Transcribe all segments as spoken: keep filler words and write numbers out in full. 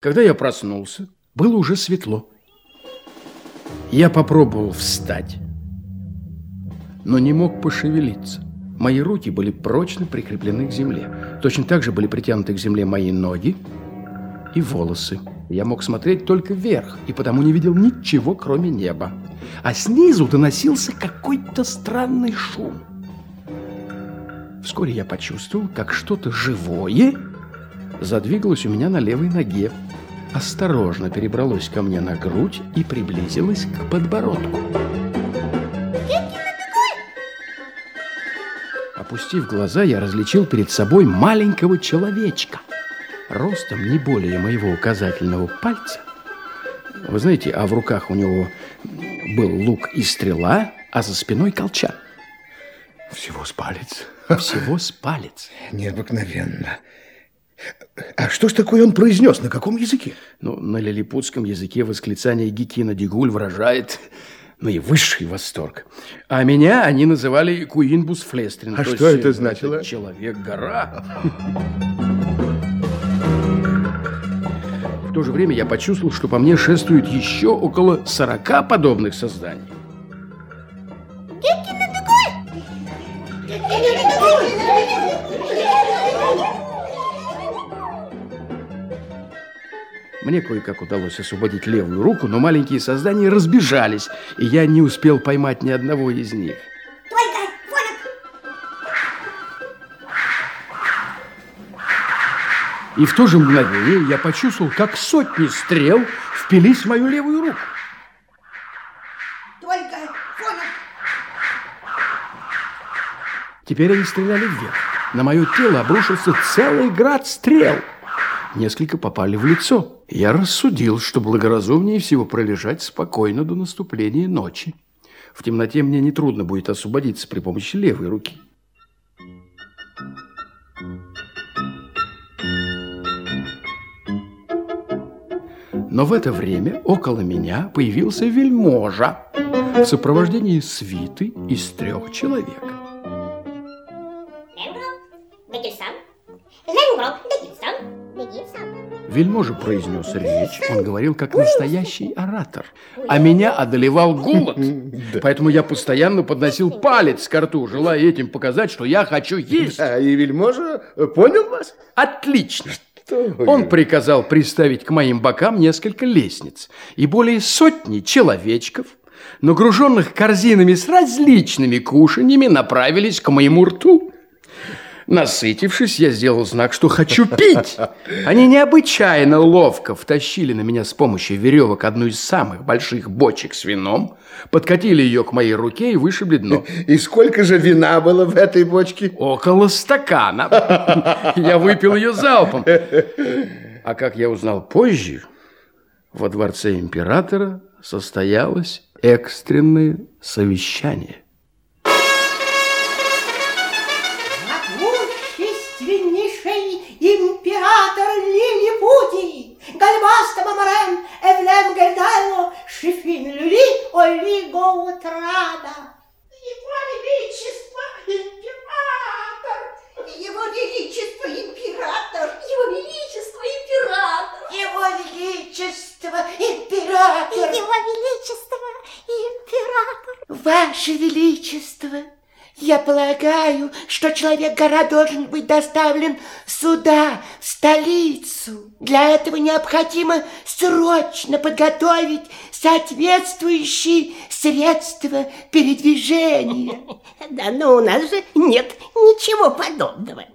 Когда я проснулся, было уже светло. Я попробовал встать, но не мог пошевелиться. Мои руки были прочно прикреплены к земле. Точно так же были притянуты к земле мои ноги и волосы. Я мог смотреть только вверх, и потому не видел ничего, кроме неба. А снизу доносился какой-то странный шум. Вскоре я почувствовал, как что-то живое задвигалось у меня на левой ноге, осторожно перебралось ко мне на грудь и приблизилось к подбородку. Опустив глаза, я различил перед собой маленького человечка, ростом не более моего указательного пальца. Вы знаете, а в руках у него был лук и стрела, а за спиной колчан. Всего с палец. Всего с палец. Необыкновенно. А что ж такое он произнес? На каком языке? Ну, на лилипутском языке восклицание Гекина Дегуль выражает наивысший восторг. А меня они называли Куинбус Флестрин. А что это значило? Человек-гора. В то же время я почувствовал, что по мне шествует еще около сорока подобных созданий. Мне кое-как удалось освободить левую руку, но маленькие создания разбежались, и я не успел поймать ни одного из них. Только, И в то же мгновение я почувствовал, как сотни стрел впились в мою левую руку. Только, Фонок. Теперь они стреляли вверх. На мое тело обрушился целый град стрел. Несколько попали в лицо. Я рассудил, что благоразумнее всего пролежать спокойно до наступления ночи. В темноте мне нетрудно будет освободиться при помощи левой руки. Но в это время около меня появился вельможа в сопровождении свиты из трех человек. Вельможа произнес речь, он говорил как настоящий оратор, а меня одолевал голод. Поэтому я постоянно подносил палец к рту, желая этим показать, что я хочу есть. А и вельможа понял вас? Отлично. Он приказал приставить к моим бокам несколько лестниц, и более сотни человечков, нагруженных корзинами с различными кушаньями, направились к моему рту. Насытившись, я сделал знак, что хочу пить. Они необычайно ловко втащили на меня с помощью веревок одну из самых больших бочек с вином, подкатили ее к моей руке и вышибли дно. И сколько же вина было в этой бочке? Около стакана. Я выпил ее залпом. А как я узнал позже, во дворце императора состоялось экстренное совещание. Император Лилипутий, Гальбаста Мамарен, Эвлем Гердайло, Шифин Люли, Оли Гоутрада. Его Величество Император! Его Величество Император! Его Величество Император! Его Величество Император! Его Величество Император! Ваше Величество! Я полагаю, что Человек-гора должен быть доставлен сюда, в столицу. Для этого необходимо срочно подготовить соответствующие средства передвижения. Да, но у нас же нет ничего подобного.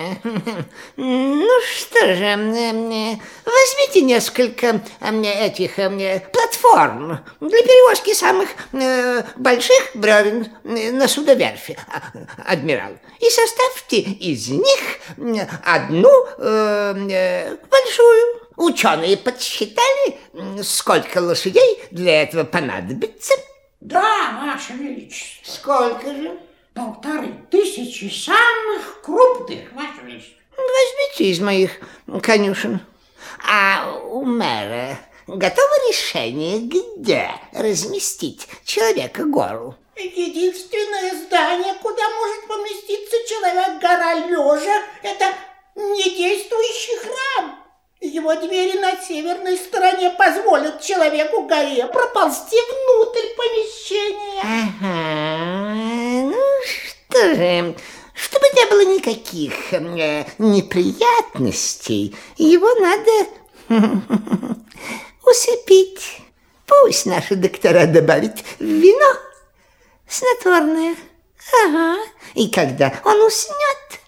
Ну что же, возьмите несколько этих платформ для перевозки самых больших бревен на судоверфи, адмирал, и составьте из них одну э, большую. Ученые подсчитали, сколько лошадей для этого понадобится. Да, Ваше Величество. Сколько же? Полторы тысячи самых крупных, Ваше Величество. Возьмите из моих конюшен. А у мэра готово решение, где разместить Человека-гору? Единственное здание, куда может поместиться Человек-гора лежа, это недействующий храм. Его двери на северной стороне позволят человеку-горе проползти внутрь помещения. Ага, ну что же, чтобы не было никаких э, неприятностей, его надо усыпить. Пусть наши доктора добавят в вино снотворное. Ага, и когда он уснет...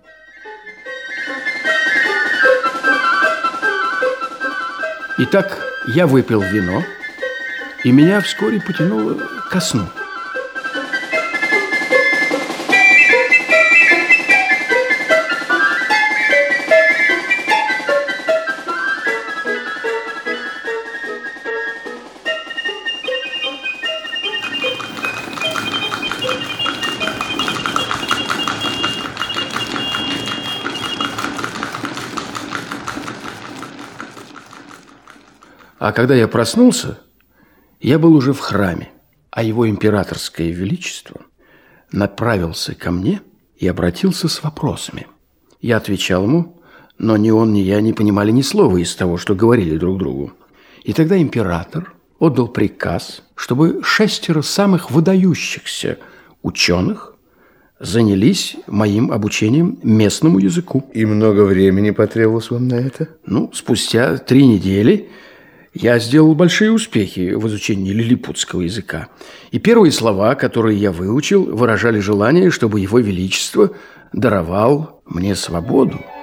Итак, я выпил вино, и меня вскоре потянуло ко сну. А когда я проснулся, я был уже в храме, а его императорское величество направился ко мне и обратился с вопросами. Я отвечал ему, но ни он, ни я не понимали ни слова из того, что говорили друг другу. И тогда император отдал приказ, чтобы шестеро самых выдающихся ученых занялись моим обучением местному языку. И много времени потребовалось вам на это? Ну, спустя три недели... Я сделал большие успехи в изучении лилипутского языка. И первые слова, которые я выучил, выражали желание, чтобы Его Величество даровал мне свободу.